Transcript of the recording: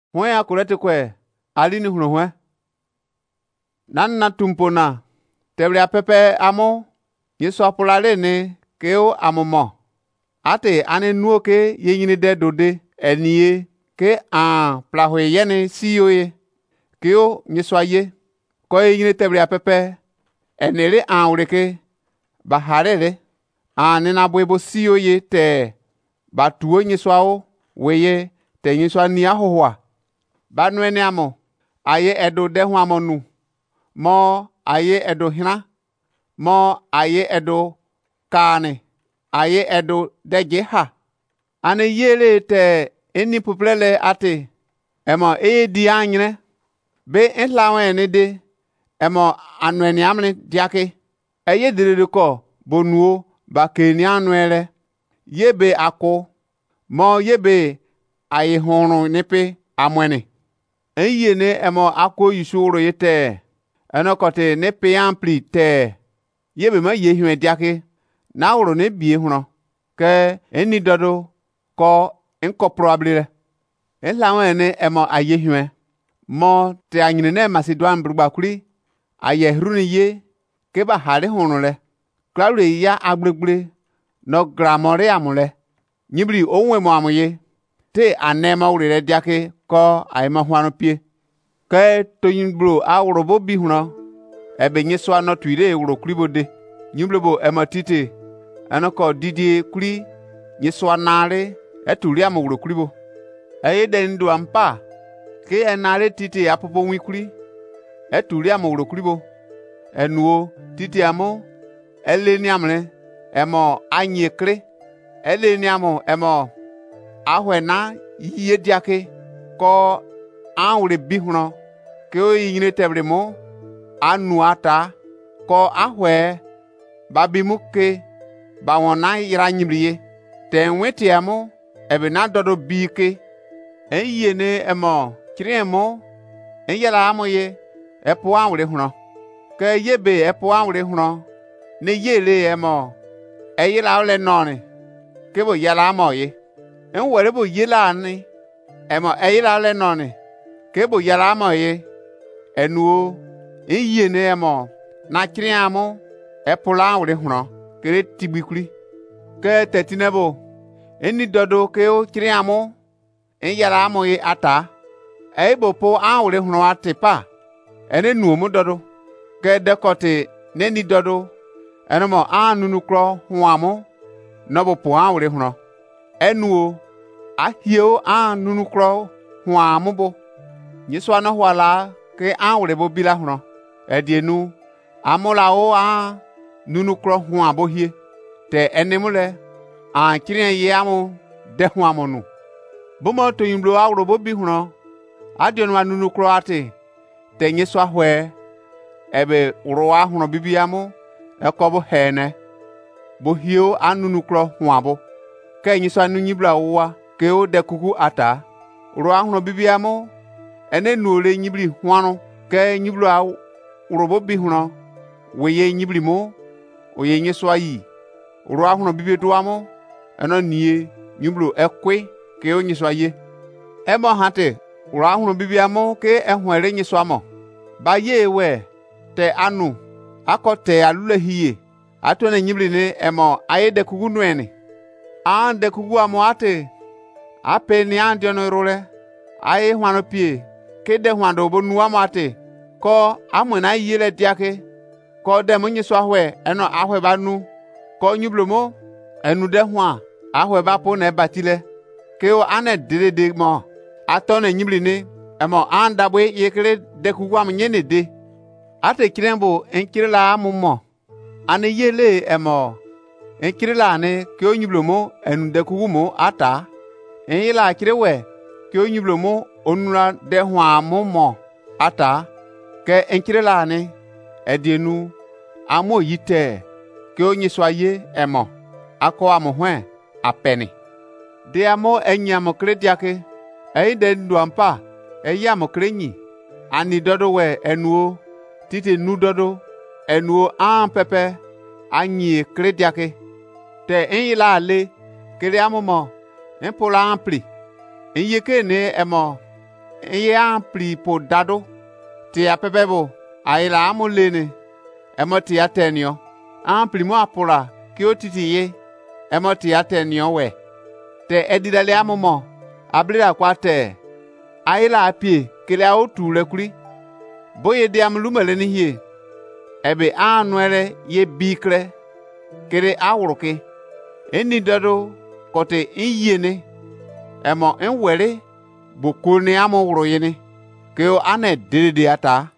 Hwe akurete kwe alini hunu hwe. Nanna tumpona tebre apepe amo Yesu apulale ne keo amomo. Ate ane nuo ke yenyini de dode eniye ke an plahwe yene siyo ye. Keo Yesu aye ko yenyini tebre apepe enere an ureke baharere ane na bwebo siyo ye te batuo Yesu ao weye te Yesu ani ahowa. Banwene amo aye edo de hu amonu mo aye edo hina mo aye edo kane aye edo de jeha ane yele te eni puplele ate emo di anyre be enlawe ne de emo anwene amne diake eye direde ko bonuo ba keni anwele yebe ako mo yebe aye honu nipe amwene eye ne emo ako yisuro yete enokote ne pe ampli te yebe ma ye hwe diake na woro ne bie huno ke eni dodo ko enko probable enlawe ne emo aye hwe mo te anyine ne Macedon brugba kuri aye hruni ye ke ba hare hunu le klaure ya agbregbre no gramore amule nyibri onwe mo amuye te anema urire diake ko ayema hwanu pie ke toyin bro awro bo bi huno ebe Yesu anotu ire wuro kuribode nyimblebo ematite anoko didi kuri Yesu anare eturi am wuro kuribo eye de ndu ampa ke enare tite apopo wi kuri eturi am wuro kuribo enuo tite amo eleni amre emo anyekre eleni amo emo ahwena yiye diake ko anwure bi huno ke o yine tebre mo anu ata ko ahwe babimuke bawona yira nyimriye te nwete amo ebe na dodo bike enye ne emo kiremo enyela amoye epo anwure huno ke yebe epo anwure huno ne yele emo eyila ole noni ke bo yala amoye enwere bo yela ani emo eyila ole noni ke bo yala amoye enuo iye ne emo na kiriamo epula wure huno kere tigbikuri ke tetinebo eni dodo ke o kiriamo enyala amoye ata ebo po awure huno atepa ene nuomu dodo ke dekote neni dodo enemo anunu kro huamo nobo po awure huno enuo ahio anunu kro huamo bo Yesu ano hwala ke awure bo bila huno edienu amola o a nunu kro hu abohie te enemule a kiren ye amu de hu amonu bomo to yimblo awro bo bi huno adionu nunu kro ate te Yesu ahwe ebe uro ahuno bibiamu ekobo hene bohio anunu kro hu abo ke Yesu anu nyibla wa ke o de kuku ata uro ahuno bibiamu ene nuole nyibli huanu ke nyiblo aw urobo bi huno weye nyibli mo oye Yesu ayi uro ahuno bibi duamo eno nie nyiblo ekwe ke o Yesu aye emo hate uro ahuno bibi amo ke ehwere Yesu amo ba ye we te anu akote alule hiye atone nyibli ne emo aye de kugu nuene an de kugu amo ate ape ni andiono role aye hwano pie ke de hwando bo nuwa mate ko amuna yele diake ko de mo Yesu ahwe eno ahwe banu ko nyublomo enu de hwa ahwe ba po na batile ke o ane de mo atone nyibli ne emo anda bwe yekere de kugu am nyene de ate kirembo enkirela amumo ane yele emo enkirela ne ke o nyublomo enu de kugu mo ata enyela kirewe ke o nyublomo onura de hwa amumo ata ke enkirela ne edienu amo yite ke o Yesu aye emo ako amohwe apeni de amo enyamo krediake eide nduampa eyamo krenyi ani dodo we enuo tite nu dodo enuo an pepe anyi krediake te enyila ale kere amomo empola ampli enyeke ne emo ye ampli po dado ti apepebo aila amolene emoti atenio ampli mo apura ki otiti ye emoti atenio we te edidale amomo ablira kwate aila apie kele otule kuri boye de amlumele ni hie ebe anuere ye bikre kele awruke eni dado kote inyene emo enwere bokone amowro yene ke ane dede ata